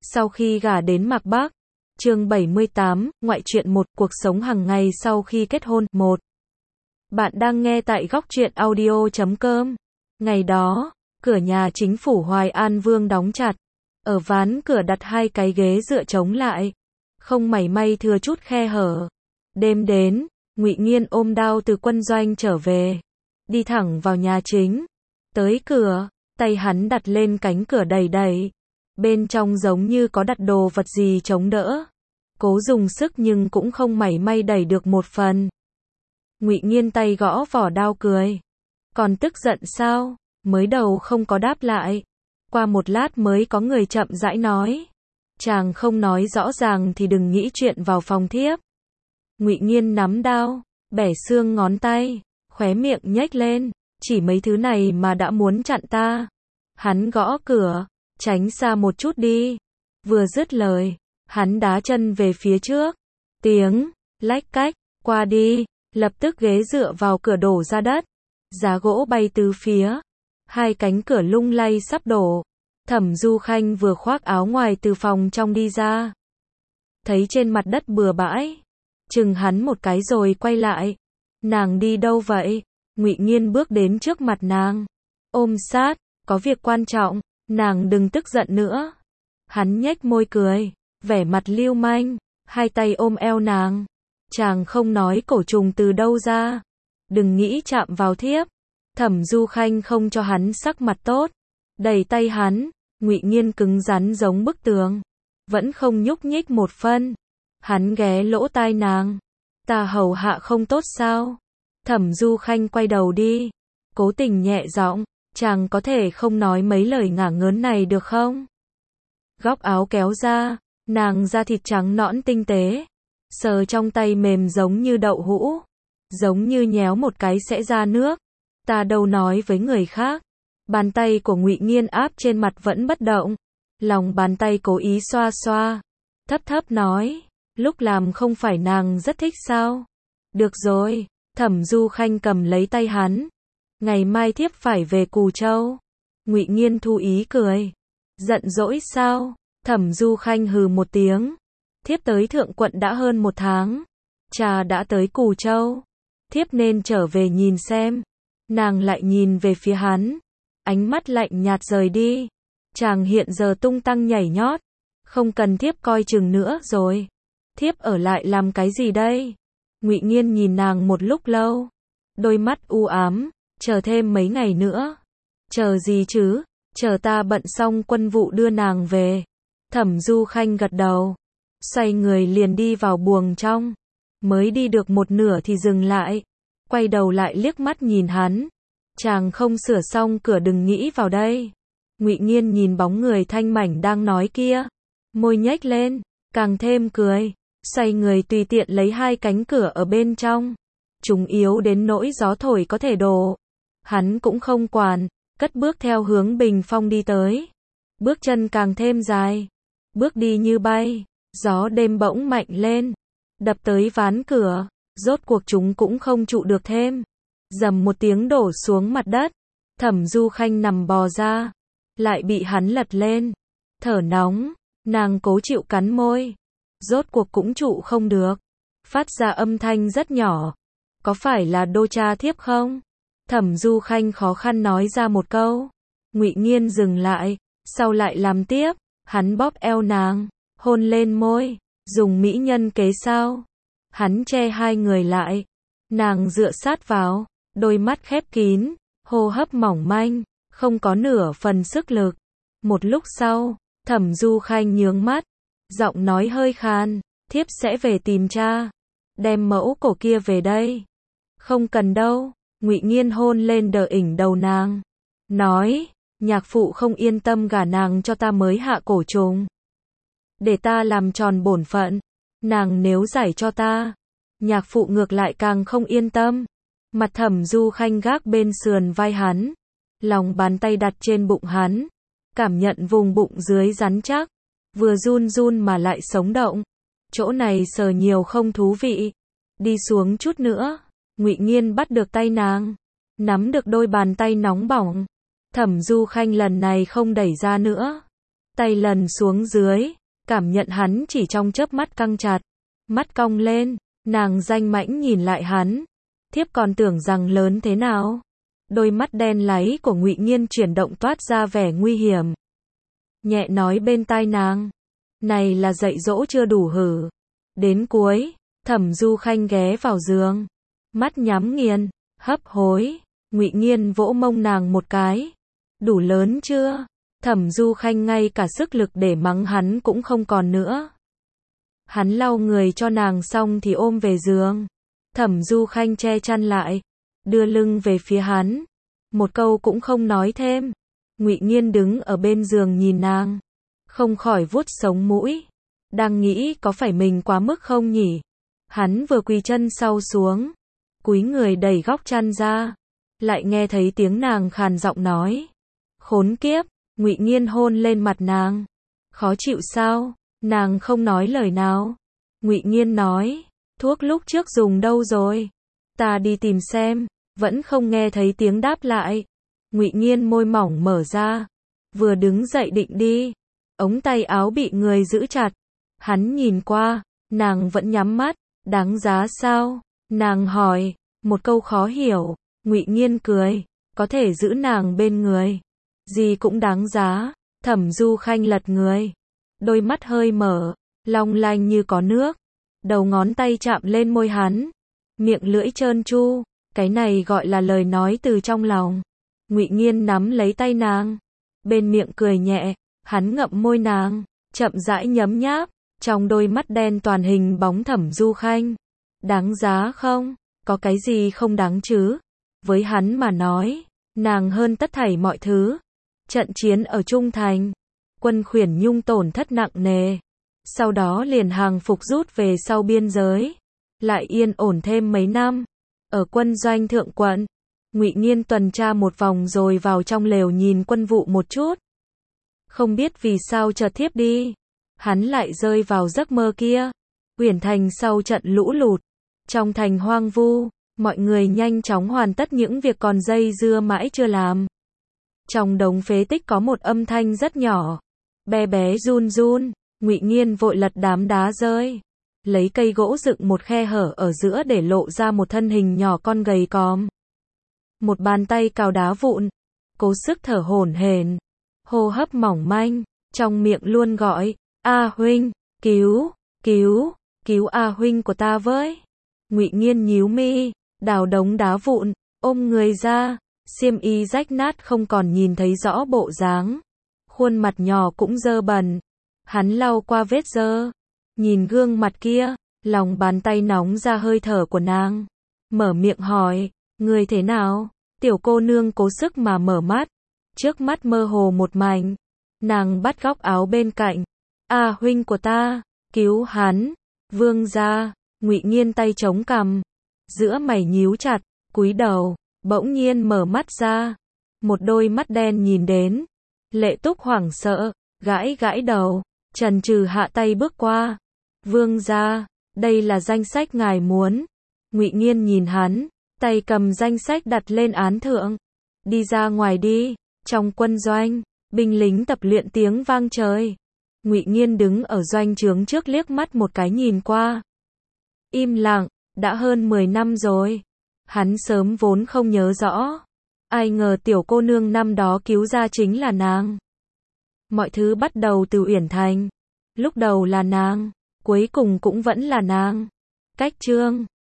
Sau khi gả đến Mạc Bắc. Chương 78, ngoại truyện 1, cuộc sống hàng ngày sau khi kết hôn 1. Bạn đang nghe tại góc truyện audio.com. Ngày đó, cửa nhà chính phủ Hoài An Vương đóng chặt. Ở ván cửa đặt hai cái ghế dựa chống lại, không mảy may thừa chút khe hở. Đêm đến, Ngụy Nghiên ôm đao từ quân doanh trở về, đi thẳng vào nhà chính. Tới cửa, tay hắn đặt lên cánh cửa đẩy đẩy. Bên trong giống như có đặt đồ vật gì chống đỡ. Cố dùng sức nhưng cũng không mảy may đẩy được một phần. Ngụy Nghiên tay gõ vỏ đao cười. Còn tức giận sao? Mới đầu không có đáp lại. Qua một lát mới có người chậm rãi nói. Chàng không nói rõ ràng thì đừng nghĩ chuyện vào phòng thiếp. Ngụy Nghiên nắm đao, bẻ xương ngón tay, khóe miệng nhếch lên. Chỉ mấy thứ này mà đã muốn chặn ta. Hắn gõ cửa. Tránh xa một chút đi. Vừa dứt lời, hắn đá chân về phía trước. Tiếng lách cách qua đi, lập tức ghế dựa vào cửa đổ ra đất. Giá gỗ bay tứ phía. Hai cánh cửa lung lay sắp đổ. Thẩm Du Khanh vừa khoác áo ngoài từ phòng trong đi ra. Thấy trên mặt đất bừa bãi, chừng hắn một cái rồi quay lại. Nàng đi đâu vậy? Ngụy Nghiên bước đến trước mặt nàng, ôm sát, có việc quan trọng. Nàng đừng tức giận nữa. Hắn nhếch môi cười, vẻ mặt lưu manh, hai tay ôm eo nàng. Chàng không nói cổ trùng từ đâu ra. Đừng nghĩ chạm vào thiếp. Thẩm Du Khanh không cho hắn sắc mặt tốt, đẩy tay hắn. Ngụy Nghiên cứng rắn giống bức tường, vẫn không nhúc nhích một phân. Hắn ghé lỗ tai nàng. Ta hầu hạ không tốt sao? Thẩm Du Khanh quay đầu đi, cố tình nhẹ giọng. Chàng có thể không nói mấy lời ngả ngớn này được không? Góc áo kéo ra, nàng da thịt trắng nõn tinh tế, sờ trong tay mềm giống như đậu hũ, giống như nhéo một cái sẽ ra nước. Ta đâu nói với người khác. Bàn tay của Ngụy Nghiên áp trên mặt vẫn bất động, lòng bàn tay cố ý xoa xoa, thấp thấp nói, lúc làm không phải nàng rất thích sao? Được rồi. Thẩm Du Khanh cầm lấy tay hắn. Ngày mai thiếp phải về Cù Châu. Ngụy Nghiên thu ý cười. Giận dỗi sao? Thẩm Du Khanh hừ một tiếng. Thiếp tới Thượng Quận đã hơn 1 tháng. Trà đã tới Cù Châu. Thiếp nên trở về nhìn xem. Nàng lại nhìn về phía hắn. Ánh mắt lạnh nhạt rời đi. Chàng hiện giờ tung tăng nhảy nhót. Không cần thiếp coi chừng nữa rồi. Thiếp ở lại làm cái gì đây? Ngụy Nghiên nhìn nàng một lúc lâu. Đôi mắt u ám. Chờ thêm mấy ngày nữa. Chờ gì chứ? Chờ ta bận xong quân vụ đưa nàng về. Thẩm Du Khanh gật đầu. Xoay người liền đi vào buồng trong. Mới đi được một nửa thì dừng lại. Quay đầu lại liếc mắt nhìn hắn. Chàng không sửa xong cửa đừng nghĩ vào đây. Ngụy Nghiên nhìn bóng người thanh mảnh đang nói kia. Môi nhếch lên, càng thêm cười. Xoay người tùy tiện lấy hai cánh cửa ở bên trong. Chúng yếu đến nỗi gió thổi có thể đổ. Hắn cũng không quản, cất bước theo hướng bình phong đi tới. Bước chân càng thêm dài. Bước đi như bay. Gió đêm bỗng mạnh lên, đập tới ván cửa. Rốt cuộc chúng cũng không trụ được thêm. Rầm một tiếng đổ xuống mặt đất. Thẩm Du Khanh nằm bò ra, lại bị hắn lật lên. Thở nóng, nàng cố chịu cắn môi. Rốt cuộc cũng trụ không được. Phát ra âm thanh rất nhỏ. Có phải là đô cha thiếp không? Thẩm Du Khanh khó khăn nói ra một câu. Ngụy Nghiên dừng lại, sau lại làm tiếp. Hắn bóp eo nàng, hôn lên môi. Dùng mỹ nhân kế sao? Hắn che hai người lại. Nàng dựa sát vào, đôi mắt khép kín, hô hấp mỏng manh, không có nửa phần sức lực. Một lúc sau, Thẩm Du Khanh nhướng mắt, giọng nói hơi khan, thiếp sẽ về tìm cha. Đem mẫu cổ kia về đây. Không cần đâu. Ngụy Nghiên hôn lên đờ ỉnh đầu nàng. Nói, nhạc phụ không yên tâm gả nàng cho ta mới hạ cổ trùng. Để ta làm tròn bổn phận. Nàng nếu giải cho ta, nhạc phụ ngược lại càng không yên tâm. Mặt Thẩm Du Khanh gác bên sườn vai hắn. Lòng bàn tay đặt trên bụng hắn. Cảm nhận vùng bụng dưới rắn chắc. Vừa run run mà lại sống động. Chỗ này sờ nhiều không thú vị. Đi xuống chút nữa. Ngụy Nghiên bắt được tay nàng, nắm được đôi bàn tay nóng bỏng. Thẩm Du Khanh lần này không đẩy ra nữa. tay lần xuống dưới, cảm nhận hắn chỉ trong chớp mắt căng chặt, mắt cong lên, nàng danh mãnh nhìn lại hắn, thiếp còn tưởng rằng lớn thế nào. Đôi mắt đen láy của Ngụy Nghiên chuyển động toát ra vẻ nguy hiểm. Nhẹ nói bên tai nàng, này là dạy dỗ chưa đủ hử. Đến cuối, Thẩm Du Khanh ghé vào giường, mắt nhắm nghiền, hấp hối. Ngụy Nghiên vỗ mông nàng một cái, đủ lớn chưa? Thẩm Du Khanh ngay cả sức lực để mắng hắn cũng không còn nữa. Hắn lau người cho nàng xong thì ôm về giường. Thẩm Du Khanh che chăn lại, đưa lưng về phía hắn, một câu cũng không nói thêm. Ngụy Nghiên đứng ở bên giường nhìn nàng, không khỏi vuốt sống mũi, đang nghĩ có phải mình quá mức không nhỉ. Hắn vừa quỳ chân sau xuống, cúi người đẩy góc chăn ra, lại nghe thấy tiếng nàng khàn giọng nói, khốn kiếp. Ngụy Nghiên hôn lên mặt nàng, khó chịu sao? Nàng không nói lời nào. Ngụy Nghiên nói, thuốc lúc trước dùng đâu rồi? Ta đi tìm xem. Vẫn không nghe thấy tiếng đáp lại. Ngụy Nghiên môi mỏng mở ra, vừa đứng dậy định đi, ống tay áo bị người giữ chặt. Hắn nhìn qua, nàng vẫn nhắm mắt. Đáng giá sao? Nàng hỏi, một câu khó hiểu. Ngụy Nghiên cười, có thể giữ nàng bên người, gì cũng đáng giá. Thẩm Du Khanh lật người, đôi mắt hơi mở, long lanh như có nước, đầu ngón tay chạm lên môi hắn, miệng lưỡi trơn tru, cái này gọi là lời nói từ trong lòng. Ngụy Nghiên nắm lấy tay nàng, bên miệng cười nhẹ, hắn ngậm môi nàng, chậm rãi nhấm nháp, trong đôi mắt đen toàn hình bóng Thẩm Du Khanh. Đáng giá không? Có cái gì không đáng chứ? Với hắn mà nói, nàng hơn tất thảy mọi thứ. Trận chiến ở Trung Thành, quân Khuyển Nhung tổn thất nặng nề, sau đó liền hàng phục rút về sau biên giới, lại yên ổn thêm mấy năm. Ở quân doanh Thượng Quận, Ngụy Nghiên tuần tra một vòng rồi vào trong lều nhìn quân vụ một chút. Không biết vì sao chợt thiếp đi, hắn lại rơi vào giấc mơ kia. Uyển Thành sau trận lũ lụt, trong thành hoang vu, mọi người nhanh chóng hoàn tất những việc còn dây dưa mãi chưa làm. Trong đống phế tích có một âm thanh rất nhỏ, bé bé run run. Ngụy Nghiên vội lật đám đá rơi, lấy cây gỗ dựng một khe hở ở giữa để lộ ra một thân hình nhỏ con gầy còm. Một bàn tay cào đá vụn, cố sức thở hổn hển, hô hấp mỏng manh, trong miệng luôn gọi, A huynh, cứu, cứu, cứu A huynh của ta với. Ngụy Nghiên nhíu mi, đào đống đá vụn, ôm người ra, xiêm y rách nát không còn nhìn thấy rõ bộ dáng, khuôn mặt nhỏ cũng dơ bẩn. Hắn lau qua vết dơ, nhìn gương mặt kia, lòng bàn tay nóng ra hơi thở của nàng, mở miệng hỏi, người thế nào? Tiểu cô nương cố sức mà mở mắt, trước mắt mơ hồ một mảnh. Nàng bắt góc áo bên cạnh, A huynh của ta, cứu hắn. Vương gia. Ngụy Nghiên tay chống cằm, giữa mày nhíu chặt, cúi đầu, bỗng nhiên mở mắt ra, một đôi mắt đen nhìn đến. Lệ Túc hoảng sợ, gãi gãi đầu, chần chừ hạ tay bước qua. Vương gia, đây là danh sách ngài muốn. Ngụy Nghiên nhìn hắn, tay cầm danh sách đặt lên án thượng. Đi ra ngoài đi. Trong quân doanh, binh lính tập luyện tiếng vang trời. Ngụy Nghiên đứng ở doanh trướng trước liếc mắt một cái nhìn qua. Im lặng, đã hơn 10 năm rồi. Hắn sớm vốn không nhớ rõ. Ai ngờ tiểu cô nương năm đó cứu ra chính là nàng. Mọi thứ bắt đầu từ Uyển Thành. Lúc đầu là nàng, cuối cùng cũng vẫn là nàng. Cách chương